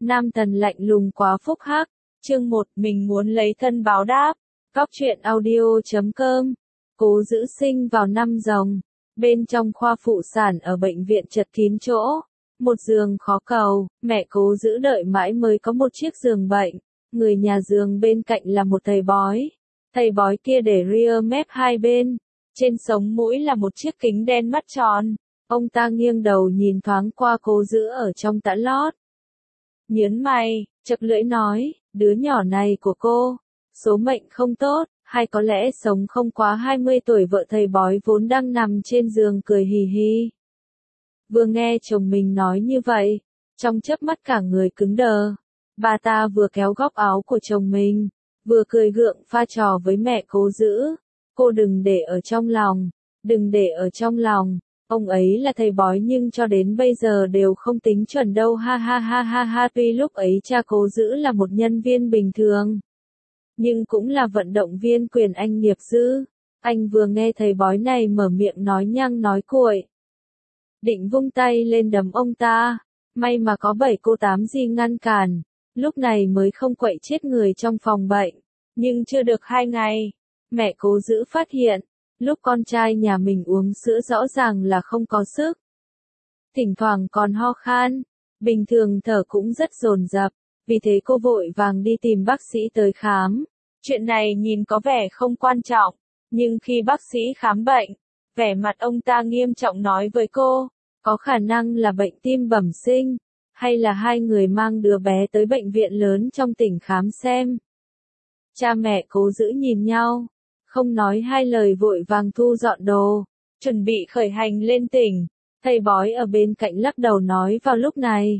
Nam thần lạnh lùng quá phúc hắc. Chương 1, mình muốn lấy thân báo đáp. Góc truyện audio.com. Cố Dữ sinh vào năm Rồng. Bên trong khoa phụ sản ở bệnh viện chật kín chỗ. Một giường khó cầu, mẹ Cố Dữ đợi mãi mới có một chiếc giường bệnh. Người nhà giường bên cạnh là một thầy bói. Thầy bói kia để ria mép hai bên. Trên sống mũi là một chiếc kính đen mắt tròn. Ông ta nghiêng đầu nhìn thoáng qua Cố Dữ ở trong tã lót. Nhớn mày, chật lưỡi nói, đứa nhỏ này của cô, số mệnh không tốt, hay có lẽ sống không quá 20 tuổi. Vợ thầy bói vốn đang nằm trên giường cười hì hì. Vừa nghe chồng mình nói như vậy, trong chớp mắt cả người cứng đờ. Bà ta vừa kéo góc áo của chồng mình, vừa cười gượng pha trò với mẹ Cố Dữ. Cô đừng để ở trong lòng, đừng để ở trong lòng. Ông ấy là thầy bói nhưng cho đến bây giờ đều không tính chuẩn đâu, ha ha ha ha ha. Tuy lúc ấy cha Cố Dữ là một nhân viên bình thường, nhưng cũng là vận động viên quyền Anh nghiệp dư. Anh vừa nghe thầy bói này mở miệng nói nhăng nói cuội, định vung tay lên đấm ông ta. May mà có 7 cô 8 gì ngăn cản, lúc này mới không quậy chết người trong phòng bệnh. Nhưng chưa được 2 ngày, mẹ Cố Dữ phát hiện, lúc con trai nhà mình uống sữa rõ ràng là không có sức. Thỉnh thoảng còn ho khan, bình thường thở cũng rất dồn dập, vì thế cô vội vàng đi tìm bác sĩ tới khám. Chuyện này nhìn có vẻ không quan trọng, nhưng khi bác sĩ khám bệnh, vẻ mặt ông ta nghiêm trọng nói với cô, có khả năng là bệnh tim bẩm sinh, hay là hai người mang đứa bé tới bệnh viện lớn trong tỉnh khám xem. Cha mẹ Cố Dữ nhìn nhau, không nói hai lời vội vàng thu dọn đồ, chuẩn bị khởi hành lên tỉnh. Thầy bói ở bên cạnh lắc đầu nói vào lúc này,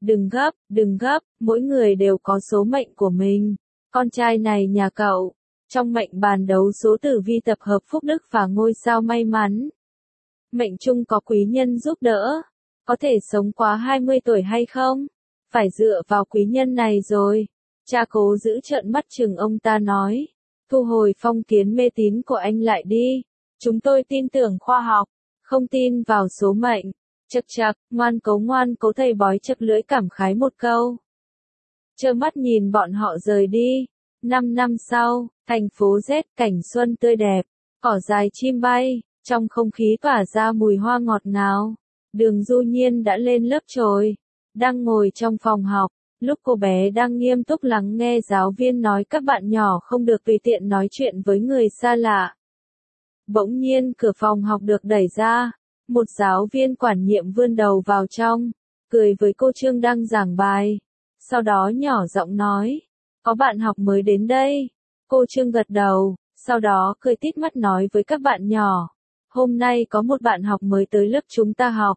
đừng gấp, mỗi người đều có số mệnh của mình. Con trai này nhà cậu, trong mệnh bàn đấu số tử vi tập hợp phúc đức và ngôi sao may mắn. Mệnh chung có quý nhân giúp đỡ, có thể sống quá 20 tuổi hay không? Phải dựa vào quý nhân này rồi. Cha Cố Dữ trợn mắt chừng ông ta nói, thu hồi phong kiến mê tín của anh lại đi. Chúng tôi tin tưởng khoa học, không tin vào số mệnh. Chậc chậc, ngoan cố. Thầy bói chậc lưỡi cảm khái một câu. Trơ mắt nhìn bọn họ rời đi. 5 năm sau, thành phố Z, cảnh xuân tươi đẹp, cỏ dài chim bay, trong không khí tỏa ra mùi hoa ngọt ngào. Đường Du Nhiên đã lên lớp rồi, đang ngồi trong phòng học. Lúc cô bé đang nghiêm túc lắng nghe giáo viên nói các bạn nhỏ không được tùy tiện nói chuyện với người xa lạ. Bỗng nhiên cửa phòng học được đẩy ra, một giáo viên quản nhiệm vươn đầu vào trong, cười với cô Trương đang giảng bài. Sau đó nhỏ giọng nói, có bạn học mới đến đây. Cô Trương gật đầu, sau đó cười tít mắt nói với các bạn nhỏ, hôm nay có một bạn học mới tới lớp chúng ta học.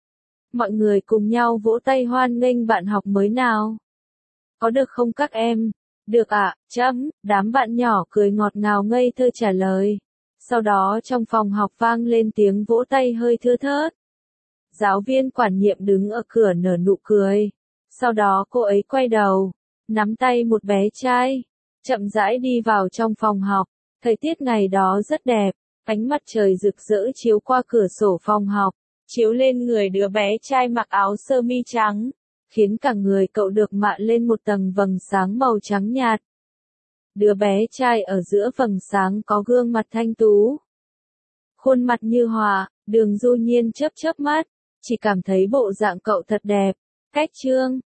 Mọi người cùng nhau vỗ tay hoan nghênh bạn học mới nào. Có được không các em? Được ạ, đám bạn nhỏ cười ngọt ngào ngây thơ trả lời. Sau đó trong phòng học vang lên tiếng vỗ tay hơi thưa thớt. Giáo viên quản nhiệm đứng ở cửa nở nụ cười. Sau đó cô ấy quay đầu, nắm tay một bé trai, chậm rãi đi vào trong phòng học. Thời tiết ngày đó rất đẹp, ánh mặt trời rực rỡ chiếu qua cửa sổ phòng học, chiếu lên người đứa bé trai mặc áo sơ mi trắng, khiến cả người cậu được mạ lên một tầng vầng sáng màu trắng nhạt. Đứa bé trai ở giữa vầng sáng có gương mặt thanh tú, khuôn mặt như hòa. Đường Du Nhiên chớp chớp mắt, chỉ cảm thấy bộ dạng cậu thật đẹp. Cách Trương,